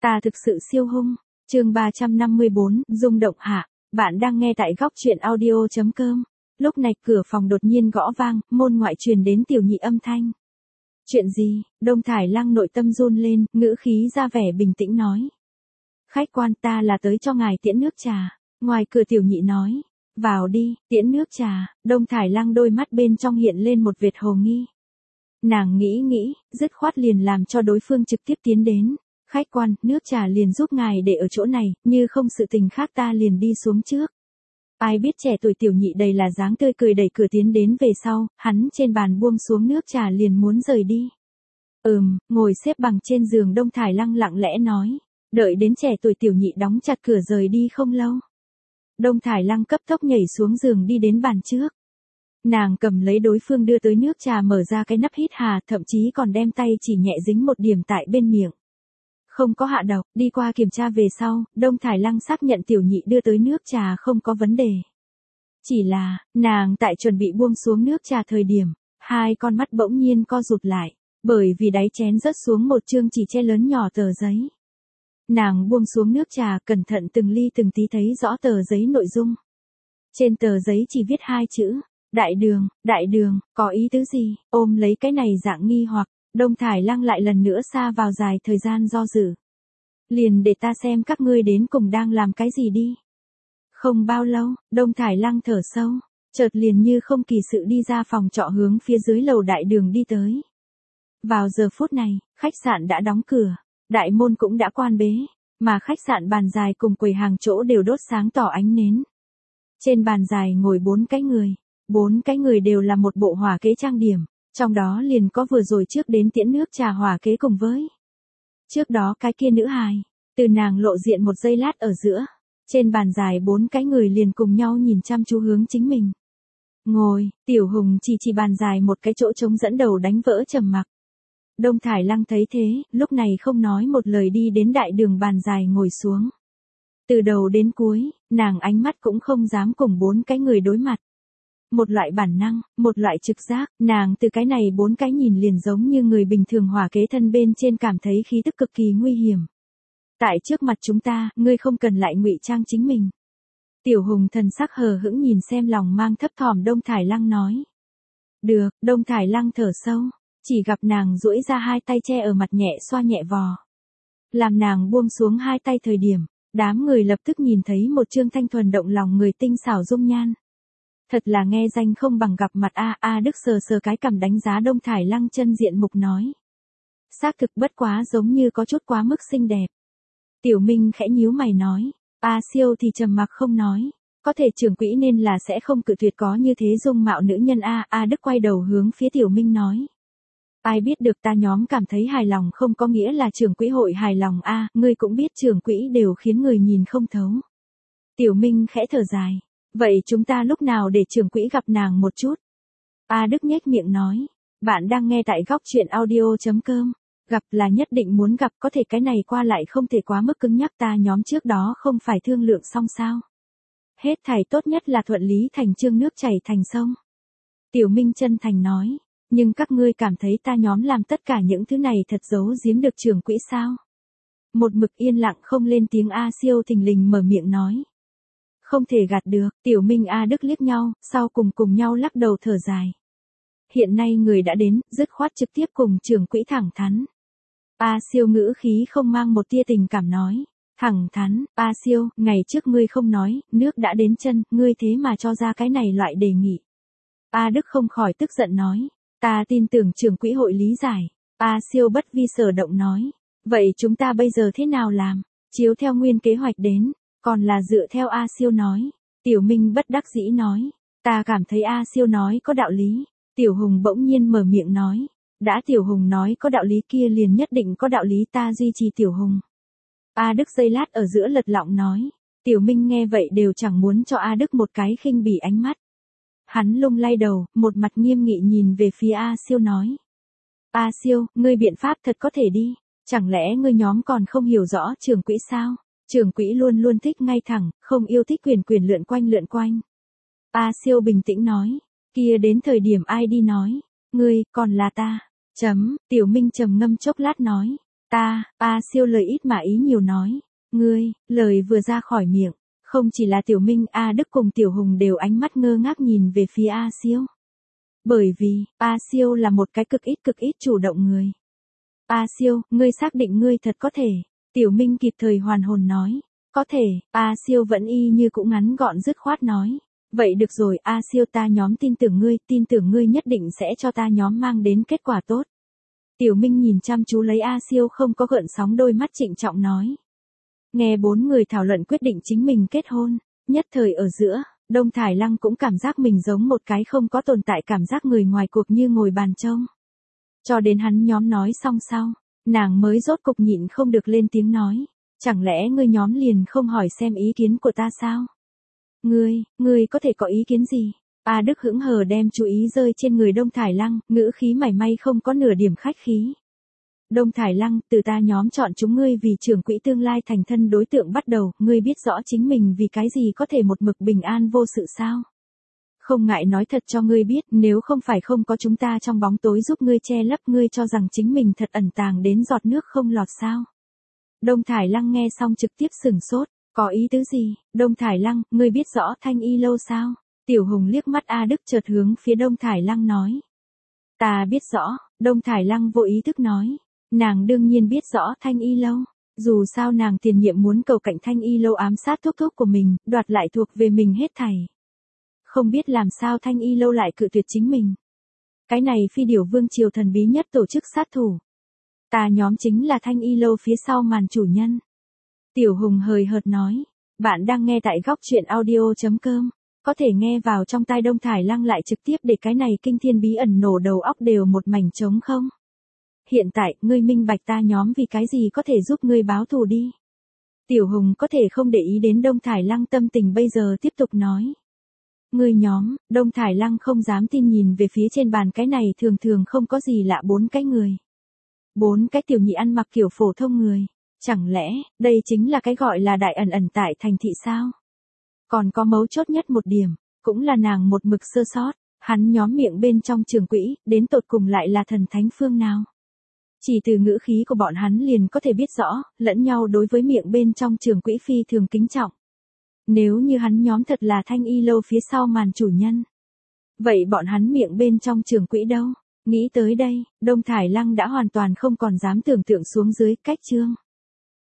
Ta thực sự siêu hung. Chương 354, rung động hạ. Bạn đang nghe tại góc truyện audio.com. Lúc này cửa phòng đột nhiên gõ vang, môn ngoại truyền đến Tiểu Nhị âm thanh. Chuyện gì? Đông Thải Lăng nội tâm run lên, ngữ khí ra vẻ bình tĩnh nói. Khách quan, ta là tới cho ngài tiễn nước trà. Ngoài cửa Tiểu Nhị nói. Vào đi, tiễn nước trà. Đông Thải Lăng đôi mắt bên trong hiện lên một vệt hồ nghi. Nàng nghĩ, dứt khoát liền làm cho đối phương trực tiếp tiến đến. Khách quan, nước trà liền giúp ngài để ở chỗ này, như không sự tình khác ta liền đi xuống trước. Ai biết trẻ tuổi Tiểu Nhị đầy là dáng tươi cười đẩy cửa tiến đến về sau, hắn trên bàn buông xuống nước trà liền muốn rời đi. Ngồi xếp bằng trên giường Đông Thải Lăng lặng lẽ nói, đợi đến trẻ tuổi Tiểu Nhị đóng chặt cửa rời đi không lâu. Đông Thải Lăng cấp tốc nhảy xuống giường đi đến bàn trước. Nàng cầm lấy đối phương đưa tới nước trà mở ra cái nắp hít hà, thậm chí còn đem tay chỉ nhẹ dính một điểm tại bên miệng. Không có hạ độc, đi qua kiểm tra về sau, Đông Thải Lăng xác nhận Tiểu Nhị đưa tới nước trà không có vấn đề. Chỉ là, nàng tại chuẩn bị buông xuống nước trà thời điểm, hai con mắt bỗng nhiên co rụt lại, bởi vì đáy chén rớt xuống một chương chỉ che lớn nhỏ tờ giấy. Nàng buông xuống nước trà, cẩn thận từng ly từng tí thấy rõ tờ giấy nội dung. Trên tờ giấy chỉ viết hai chữ, đại đường, có ý tứ gì? Ôm lấy cái này dạng nghi hoặc, Đông Thải Lăng lại lần nữa sa vào dài thời gian do dự. Liền để ta xem các ngươi đến cùng đang làm cái gì đi. Không bao lâu, Đông Thải Lăng thở sâu, chợt liền như không kỳ sự đi ra phòng trọ hướng phía dưới lầu đại đường đi tới. Vào giờ phút này, khách sạn đã đóng cửa, đại môn cũng đã quan bế, mà khách sạn bàn dài cùng quầy hàng chỗ đều đốt sáng tỏ ánh nến. Trên bàn dài ngồi 4 cái người đều là một bộ hỏa kế trang điểm, trong đó liền có vừa rồi trước đến tiễn nước trà hỏa kế cùng với. Trước đó cái kia nữ hài, từ nàng lộ diện một giây lát ở giữa, trên bàn dài 4 cái người liền cùng nhau nhìn chăm chú hướng chính mình. Ngồi, Tiểu Hùng chỉ bàn dài một cái chỗ trống dẫn đầu đánh vỡ trầm mặc. Đông Thải Lăng thấy thế, lúc này không nói một lời đi đến đại đường bàn dài ngồi xuống. Từ đầu đến cuối, nàng ánh mắt cũng không dám cùng 4 cái người đối mặt. Một loại bản năng, một loại trực giác, nàng từ cái này 4 cái nhìn liền giống như người bình thường hỏa kế thân bên trên cảm thấy khí tức cực kỳ nguy hiểm. Tại trước mặt chúng ta, ngươi không cần lại ngụy trang chính mình. Tiểu Hùng thần sắc hờ hững nhìn xem lòng mang thấp thỏm Đông Thải Lăng nói. Được, Đông Thải Lăng thở sâu, chỉ gặp nàng duỗi ra hai tay che ở mặt nhẹ xoa nhẹ vò. Làm nàng buông xuống hai tay thời điểm, đám người lập tức nhìn thấy một trương thanh thuần động lòng người tinh xảo dung nhan. Thật là nghe danh không bằng gặp mặt a. Đức sờ cái cằm đánh giá Đông Thải Lăng chân diện mục nói. Xác thực bất quá giống như có chút quá mức xinh đẹp. Tiểu Minh khẽ nhíu mày nói. A Siêu thì trầm mặc không nói. Có thể trưởng quỹ nên là sẽ không cự tuyệt có như thế dung mạo nữ nhân a. Đức quay đầu hướng phía Tiểu Minh nói. Ai biết được ta nhóm cảm thấy hài lòng không có nghĩa là trưởng quỹ hội hài lòng ngươi cũng biết trưởng quỹ đều khiến người nhìn không thấu. Tiểu Minh khẽ thở dài. Vậy chúng ta lúc nào để trưởng quỹ gặp nàng một chút? Đức nhếch miệng nói. Bạn đang nghe tại góc truyện audio.com. Gặp là nhất định muốn gặp, có thể cái này qua lại không thể quá mức cứng nhắc, ta nhóm trước đó không phải thương lượng xong sao? Hết thảy tốt nhất là thuận lý thành chương, nước chảy thành sông. Tiểu Minh chân thành nói. Nhưng các ngươi cảm thấy ta nhóm làm tất cả những thứ này thật giấu giếm được trưởng quỹ sao? Một mực yên lặng không lên tiếng A Siêu thình lình mở miệng nói. Không thể gạt được, Tiểu Minh Đức liếc nhau, sau cùng nhau lắc đầu thở dài. Hiện nay người đã đến, dứt khoát trực tiếp cùng trưởng quỹ thẳng thắn. A Siêu ngữ khí không mang một tia tình cảm nói. Thẳng thắn, A Siêu, ngày trước ngươi không nói, nước đã đến chân, ngươi thế mà cho ra cái này loại đề nghị. Đức không khỏi tức giận nói. Ta tin tưởng trưởng quỹ hội lý giải. A Siêu bất vi sở động nói. Vậy chúng ta bây giờ thế nào làm? Chiếu theo nguyên kế hoạch đến. Còn là dựa theo A Siêu nói. Tiểu Minh bất đắc dĩ nói. Ta cảm thấy A Siêu nói có đạo lý. Tiểu Hùng bỗng nhiên mở miệng nói. Đã Tiểu Hùng nói có đạo lý kia liền nhất định có đạo lý, ta duy trì Tiểu Hùng. Đức giây lát ở giữa lật lọng nói. Tiểu Minh nghe vậy đều chẳng muốn cho Đức một cái khinh bỉ ánh mắt. Hắn lung lay đầu, một mặt nghiêm nghị nhìn về phía A Siêu nói. A Siêu, ngươi biện pháp thật có thể đi. Chẳng lẽ ngươi nhóm còn không hiểu rõ trưởng quỹ sao? Trưởng quỹ luôn luôn thích ngay thẳng, không yêu thích quyền lượn quanh. A Siêu bình tĩnh nói. Kia đến thời điểm ai đi nói. Ngươi, còn là ta. Tiểu Minh trầm ngâm chốc lát nói. A Siêu lời ít mà ý nhiều nói. Ngươi, lời vừa ra khỏi miệng, không chỉ là Tiểu Minh, A Đức cùng Tiểu Hùng đều ánh mắt ngơ ngác nhìn về phía A Siêu. Bởi vì, A Siêu là một cái cực ít chủ động người. A Siêu, ngươi xác định ngươi thật có thể. Tiểu Minh kịp thời hoàn hồn nói. Có thể, A Siêu vẫn y như cũng ngắn gọn dứt khoát nói. Vậy được rồi, A Siêu, ta nhóm tin tưởng ngươi nhất định sẽ cho ta nhóm mang đến kết quả tốt. Tiểu Minh nhìn chăm chú lấy A Siêu không có gợn sóng đôi mắt trịnh trọng nói. Nghe bốn người thảo luận quyết định chính mình kết hôn, nhất thời ở giữa, Đông Thải Lăng cũng cảm giác mình giống một cái không có tồn tại cảm giác người ngoài cuộc như ngồi bàn trông. Cho đến hắn nhóm nói xong sau, nàng mới rốt cục nhịn không được lên tiếng nói. Chẳng lẽ ngươi nhóm liền không hỏi xem ý kiến của ta sao? Ngươi có thể có ý kiến gì? A Đức hững hờ đem chú ý rơi trên người Đông Thải Lăng, ngữ khí mảy may không có nửa điểm khách khí. Đông Thải Lăng, từ ta nhóm chọn chúng ngươi vì trưởng quỹ tương lai thành thân đối tượng bắt đầu, ngươi biết rõ chính mình vì cái gì có thể một mực bình an vô sự sao? Không ngại nói thật cho ngươi biết, nếu không phải không có chúng ta trong bóng tối giúp ngươi che lấp, ngươi cho rằng chính mình thật ẩn tàng đến giọt nước không lọt sao? Đông Thải Lăng nghe xong trực tiếp sửng sốt, có ý tứ gì? Đông Thải Lăng, ngươi biết rõ Thanh Y lâu sao? Tiểu Hùng liếc mắt A Đức chợt hướng phía Đông Thải Lăng nói. Ta biết rõ, Đông Thải Lăng vô ý thức nói. Nàng đương nhiên biết rõ Thanh Y lâu. Dù sao nàng tiền nhiệm muốn cầu cạnh Thanh Y lâu ám sát thúc thúc của mình, đoạt lại thuộc về mình hết thảy. Không biết làm sao Thanh Y lâu lại cự tuyệt chính mình. Cái này Phi Điểu Vương triều thần bí nhất tổ chức sát thủ. Ta nhóm chính là Thanh Y lâu phía sau màn chủ nhân. Tiểu Hùng hời hợt nói. Bạn đang nghe tại góc truyện audio.com. Có thể nghe vào trong tai Đông Thải Lăng lại trực tiếp để cái này kinh thiên bí ẩn nổ đầu óc đều một mảnh trống không? Hiện tại, ngươi minh bạch ta nhóm vì cái gì có thể giúp ngươi báo thù đi. Tiểu Hùng có thể không để ý đến Đông Thải Lăng tâm tình bây giờ tiếp tục nói. Ngươi nhóm, Đông Thải Lăng không dám tin nhìn về phía trên bàn cái này thường không có gì lạ bốn cái người. Bốn cái tiểu nhị ăn mặc kiểu phổ thông người. Chẳng lẽ, đây chính là cái gọi là đại ẩn tại thành thị sao? Còn có mấu chốt nhất một điểm, cũng là nàng một mực sơ sót, hắn nhóm miệng bên trong trường quỹ, đến tột cùng lại là thần thánh phương nào? Chỉ từ ngữ khí của bọn hắn liền có thể biết rõ, lẫn nhau đối với miệng bên trong trường quỹ phi thường kính trọng. Nếu như hắn nhóm thật là Thanh Y lâu phía sau màn chủ nhân. Vậy bọn hắn miệng bên trong trường quỹ đâu? Nghĩ tới đây, Đông Thải Lăng đã hoàn toàn không còn dám tưởng tượng xuống dưới cách chương.